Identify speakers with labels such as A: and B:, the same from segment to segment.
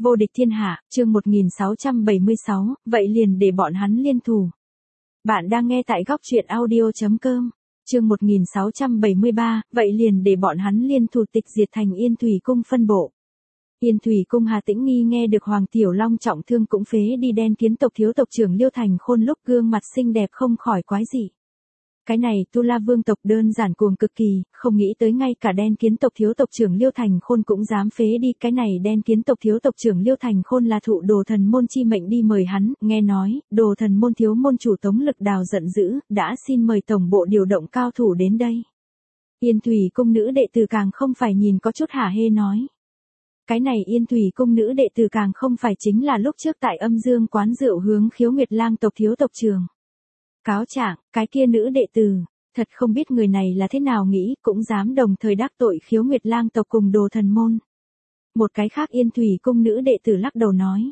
A: Vô địch thiên hạ, chương 1676, vậy liền để bọn hắn liên thủ. Bạn đang nghe tại góc truyện audio.com, chương 1673, vậy liền để bọn hắn liên thủ tịch diệt thành Yên Thủy Cung phân bộ. Yên Thủy Cung Hà Tĩnh Nghi nghe được Hoàng Tiểu Long trọng thương cũng phế đi đen kiến tộc thiếu tộc trưởng Liêu Thành Khôn lúc gương mặt xinh đẹp không khỏi quái dị. Cái này Tu La Vương tộc đơn giản cuồng cực kỳ, không nghĩ tới ngay cả đen kiến tộc thiếu tộc trưởng Liêu Thành Khôn cũng dám phế đi. Cái này đen kiến tộc thiếu tộc trưởng Liêu Thành Khôn là thụ Đồ Thần môn chi mệnh đi mời hắn, nghe nói, Đồ Thần môn thiếu môn chủ Tống Lực Đào giận dữ, đã xin mời tổng bộ điều động cao thủ đến đây. Yên Thủy Cung nữ đệ tử càng không phải nhìn có chút hả hê nói. Cái này Yên Thủy Cung nữ đệ tử càng không phải chính là lúc trước tại Âm Dương quán rượu hướng Khiếu Nguyệt Lang tộc thiếu tộc trưởng. Cáo trạng, cái kia nữ đệ tử, thật không biết người này là thế nào nghĩ, cũng dám đồng thời đắc tội Khiếu Nguyệt Lang tộc cùng Đồ Thần môn. Một cái khác Yên Thủy Cung nữ đệ tử lắc đầu nói.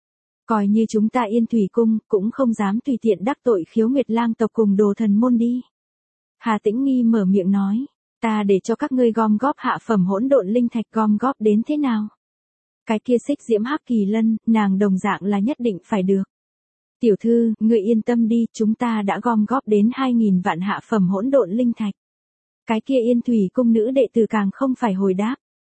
A: Coi như chúng ta Yên Thủy Cung, cũng không dám tùy tiện đắc tội Khiếu Nguyệt Lang tộc cùng Đồ Thần môn đi. Hà Tĩnh Nghi mở miệng nói, ta để cho các ngươi gom góp hạ phẩm hỗn độn linh thạch gom góp đến thế nào? Cái kia Xích Diễm Hắc Kỳ Lân, nàng đồng dạng là nhất định phải được. Tiểu thư, ngươi yên tâm đi, chúng ta đã gom góp đến 2.000 vạn hạ phẩm hỗn độn linh thạch. Cái kia Yên Thủy Cung nữ đệ tử càng không phải hồi đáp.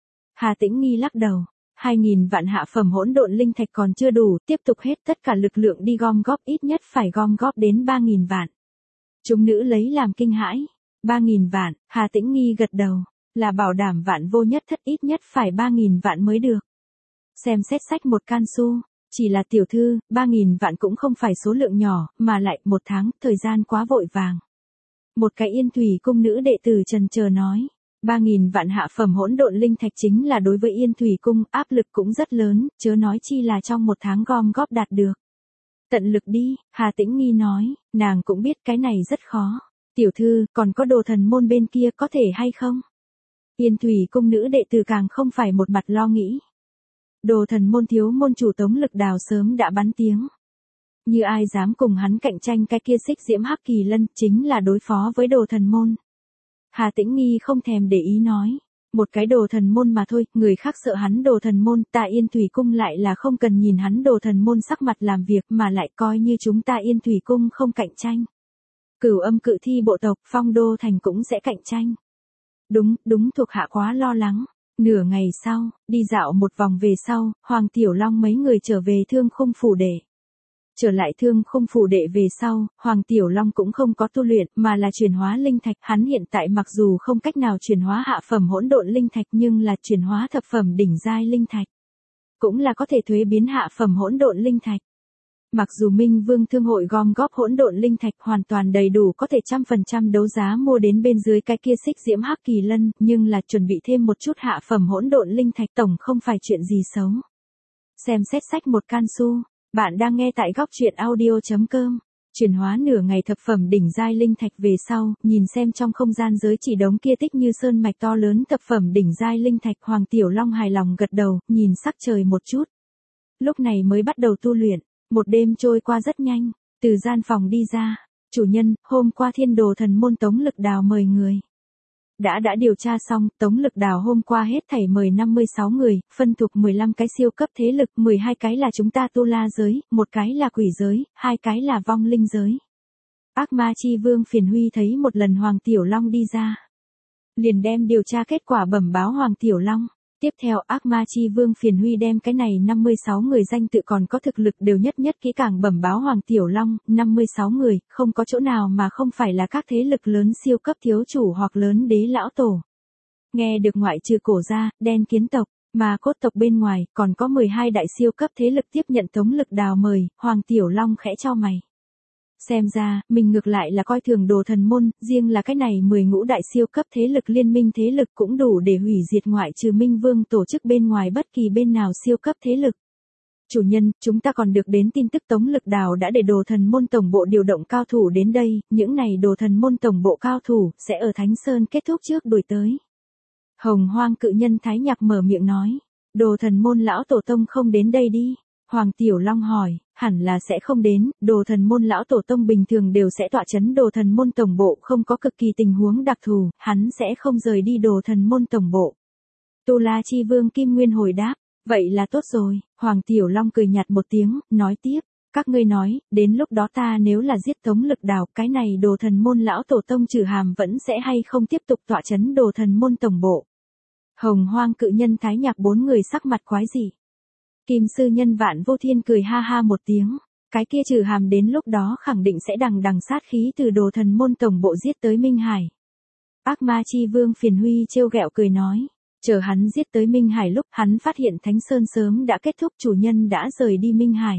A: Hà Tĩnh Nghi lắc đầu, 2.000 vạn hạ phẩm hỗn độn linh thạch còn chưa đủ, tiếp tục hết tất cả lực lượng đi gom góp, ít nhất phải gom góp đến 3.000 vạn. Chúng nữ lấy làm kinh hãi. 3.000 vạn, Hà Tĩnh Nghi gật đầu, là bảo đảm vạn vô nhất thất, ít nhất phải 3.000 vạn mới được. Xem xét sách một can su. Chỉ là tiểu thư, 3.000 vạn cũng không phải số lượng nhỏ, mà lại 1 tháng, thời gian quá vội vàng. Một cái Yên Thủy Cung nữ đệ tử chần chờ nói, 3.000 vạn hạ phẩm hỗn độn linh thạch chính là đối với Yên Thủy Cung, áp lực cũng rất lớn, chớ nói chi là trong 1 tháng gom góp đạt được. Tận lực đi, Hà Tĩnh Nghi nói, nàng cũng biết cái này rất khó. Tiểu thư, còn có Đồ Thần môn bên kia có thể hay không? Yên Thủy Cung nữ đệ tử càng không phải một mặt lo nghĩ. Đồ Thần môn thiếu môn chủ Tống Lực Đào sớm đã bắn tiếng. Như ai dám cùng hắn cạnh tranh, cái kia Xích Diễm Hắc Kỳ Lân chính là đối phó với Đồ Thần môn. Hà Tĩnh Nghi không thèm để ý nói, một cái Đồ Thần môn mà thôi, người khác sợ hắn Đồ Thần môn, ta Yên Thủy Cung lại là không cần nhìn hắn Đồ Thần môn sắc mặt làm việc, mà lại coi như chúng ta Yên Thủy Cung không cạnh tranh. Cửu Âm Cự Thi bộ tộc Phong Đô Thành cũng sẽ cạnh tranh. Đúng thuộc hạ quá lo lắng. Nửa ngày sau, đi dạo một vòng về sau, Hoàng Tiểu Long mấy người trở về Thương Khung phủ đệ. Trở lại Thương Khung phủ đệ về sau, Hoàng Tiểu Long cũng không có tu luyện, mà là chuyển hóa linh thạch. Hắn hiện tại mặc dù không cách nào chuyển hóa hạ phẩm hỗn độn linh thạch, nhưng là chuyển hóa thập phẩm đỉnh giai linh thạch. Cũng là có thể thuế biến hạ phẩm hỗn độn linh thạch. Mặc dù Minh Vương Thương hội gom góp hỗn độn linh thạch hoàn toàn đầy đủ có thể 100% đấu giá mua đến bên dưới cái kia Xích Diễm Hắc Kỳ Lân, nhưng là chuẩn bị thêm một chút hạ phẩm hỗn độn linh thạch tổng không phải chuyện gì xấu. Xem xét sách một can su, bạn đang nghe tại góc truyện audio.com. Chuyển hóa nửa ngày thập phẩm đỉnh giai linh thạch về sau, nhìn xem trong không gian giới chỉ đống kia tích như sơn mạch to lớn thập phẩm đỉnh giai linh thạch, Hoàng Tiểu Long hài lòng gật đầu, nhìn sắc trời một chút. Lúc này mới bắt đầu tu luyện. Một đêm trôi qua rất nhanh, từ gian phòng đi ra, chủ nhân, hôm qua Thiên Đồ Thần môn Tống Lực Đào mời người. Đã điều tra xong, Tống Lực Đào hôm qua hết thảy mời 56 người, phân thuộc 15 cái siêu cấp thế lực, 12 cái là chúng ta Tu La giới, 1 cái là quỷ giới, 2 cái là vong linh giới. Ác Ma Chi Vương Phiền Huy thấy một lần Hoàng Tiểu Long đi ra, liền đem điều tra kết quả bẩm báo Hoàng Tiểu Long. Tiếp theo Ác Ma Chi Vương Phiền Huy đem cái này 56 người danh tự còn có thực lực đều nhất kỹ càng bẩm báo Hoàng Tiểu Long, 56 người, không có chỗ nào mà không phải là các thế lực lớn siêu cấp thiếu chủ hoặc lớn đế lão tổ. Nghe được ngoại trừ Cổ gia, đen kiến tộc, mà cốt tộc bên ngoài, còn có 12 đại siêu cấp thế lực tiếp nhận Tống Lực Đào mời, Hoàng Tiểu Long khẽ chau mày. Xem ra, mình ngược lại là coi thường Đồ Thần môn, riêng là cái này 10 ngũ đại siêu cấp thế lực liên minh thế lực cũng đủ để hủy diệt ngoại trừ Minh Vương tổ chức bên ngoài bất kỳ bên nào siêu cấp thế lực. Chủ nhân, chúng ta còn được đến tin tức Tống Lực Đào đã để Đồ Thần môn tổng bộ điều động cao thủ đến đây, những này Đồ Thần môn tổng bộ cao thủ sẽ ở Thánh Sơn kết thúc trước đuổi tới. Hồng Hoang cự nhân Thái Nhạc mở miệng nói, Đồ Thần môn lão tổ tông không đến đây đi. Hoàng Tiểu Long hỏi, hẳn là sẽ không đến, Đồ Thần môn lão tổ tông bình thường đều sẽ tọa chấn Đồ Thần môn tổng bộ, không có cực kỳ tình huống đặc thù, hắn sẽ không rời đi Đồ Thần môn tổng bộ. Tu La Chi Vương Kim Nguyên hồi đáp, Vậy là tốt rồi, Hoàng Tiểu Long cười nhạt một tiếng, nói tiếp, các ngươi nói, đến lúc đó ta nếu là giết Tống Lực Đào, cái này Đồ Thần môn lão tổ tông Trừ Hàm vẫn sẽ hay không tiếp tục tọa chấn Đồ Thần môn tổng bộ. Hồng Hoang Cự Nhân Thái Nhạc bốn người sắc mặt quái dị. Kim sư nhân Vạn Vô Thiên cười ha ha một tiếng, cái kia Trừ Hàm đến lúc đó khẳng định sẽ đằng đằng sát khí từ Đồ Thần môn tổng bộ giết tới Minh Hải. Ác Ma Chi Vương Phiền Huy trêu ghẹo cười nói, chờ hắn giết tới Minh Hải lúc hắn phát hiện Thánh Sơn sớm đã kết thúc, chủ nhân đã rời đi Minh Hải.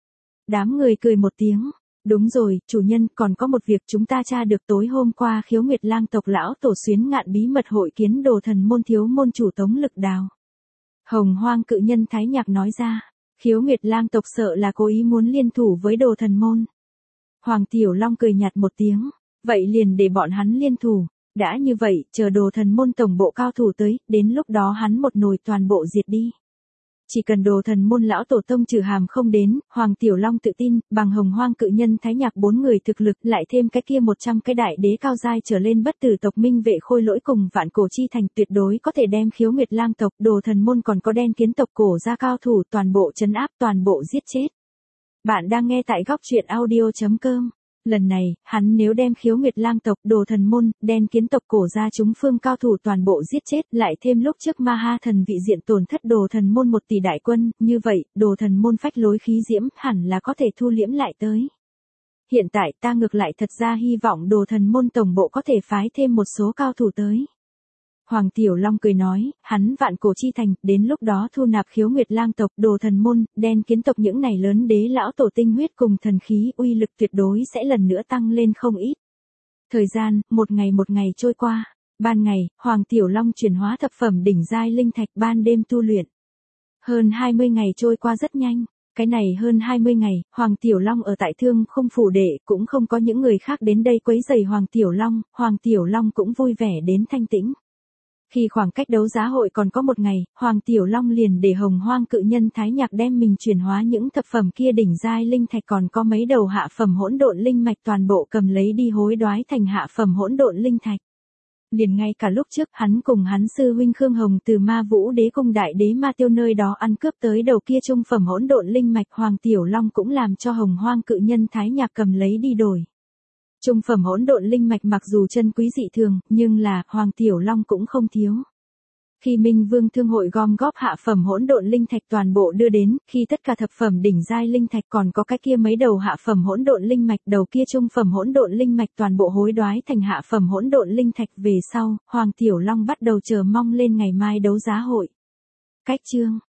A: Đám người cười một tiếng, đúng rồi, chủ nhân, còn có một việc chúng ta tra được tối hôm qua Khiếu Nguyệt Lang tộc lão tổ Xuyến Ngạn bí mật hội kiến Đồ Thần môn thiếu môn chủ Tống Lực Đào. Hồng Hoang Cự Nhân Thái Nhạc nói ra, Khiếu Nguyệt Lang tộc sợ là cố ý muốn liên thủ với Đồ Thần môn. Hoàng Tiểu Long cười nhạt một tiếng, vậy liền để bọn hắn liên thủ. Đã như vậy, chờ Đồ Thần môn tổng bộ cao thủ tới, đến lúc đó hắn một nồi toàn bộ diệt đi. Chỉ cần Đồ Thần môn lão tổ tông Trừ Hàm không đến, Hoàng Tiểu Long tự tin, bằng Hồng Hoang Cự Nhân Thái Nhạc bốn người thực lực, lại thêm cái kia 100 cái đại đế cao giai trở lên bất tử tộc Minh Vệ Khôi Lỗi cùng Vạn Cổ Chi Thành, tuyệt đối có thể đem Khiếu Nguyệt Lang tộc, Đồ Thần môn còn có Đen Kiến tộc cổ ra cao thủ toàn bộ trấn áp, toàn bộ giết chết. Bạn đang nghe tại góc truyện audio.com. Lần này, hắn nếu đem Khiếu Nguyệt Lang tộc, Đồ Thần môn, Đen Kiến tộc cổ ra chúng phương cao thủ toàn bộ giết chết, lại thêm lúc trước Ma Ha thần vị diện tổn thất Đồ Thần môn 1 tỷ đại quân, như vậy, Đồ Thần môn phách lối khí diễm hẳn là có thể thu liễm lại tới. Hiện tại ta ngược lại thật ra hy vọng Đồ Thần môn tổng bộ có thể phái thêm một số cao thủ tới. Hoàng Tiểu Long cười nói, hắn Vạn Cổ Chi Thành, đến lúc đó thu nạp Khiếu Nguyệt Lang tộc, Đồ Thần môn, Đen Kiến tộc những này lớn đế lão tổ tinh huyết cùng thần khí, uy lực tuyệt đối sẽ lần nữa tăng lên không ít. Thời gian, một ngày trôi qua. Ban ngày, Hoàng Tiểu Long chuyển hóa thập phẩm đỉnh giai linh thạch, ban đêm tu luyện. Hơn 20 ngày trôi qua rất nhanh. Cái này hơn 20 ngày, Hoàng Tiểu Long ở tại Thương Khung phủ đệ, cũng không có những người khác đến đây quấy rầy Hoàng Tiểu Long cũng vui vẻ đến thanh tĩnh. Khi khoảng cách đấu giá hội còn có một ngày, Hoàng Tiểu Long liền để Hồng Hoang Cự Nhân Thái Nhạc đem mình chuyển hóa những thập phẩm kia đỉnh giai linh thạch còn có mấy đầu hạ phẩm hỗn độn linh mạch toàn bộ cầm lấy đi hối đoái thành hạ phẩm hỗn độn linh thạch. Liền ngay cả lúc trước hắn cùng hắn sư huynh Khương Hồng từ Ma Vũ Đế cung đại đế Ma Tiêu nơi đó ăn cướp tới đầu kia trung phẩm hỗn độn linh mạch, Hoàng Tiểu Long cũng làm cho Hồng Hoang Cự Nhân Thái Nhạc cầm lấy đi đổi. Trung phẩm hỗn độn linh mạch mặc dù chân quý dị thường, nhưng là Hoàng Tiểu Long cũng không thiếu. Khi Minh Vương Thương hội gom góp hạ phẩm hỗn độn linh thạch toàn bộ đưa đến, khi tất cả thập phẩm đỉnh giai linh thạch còn có cái kia mấy đầu hạ phẩm hỗn độn linh mạch, đầu kia trung phẩm hỗn độn linh mạch toàn bộ hối đoái thành hạ phẩm hỗn độn linh thạch về sau, Hoàng Tiểu Long bắt đầu chờ mong lên ngày mai đấu giá hội. Cách chương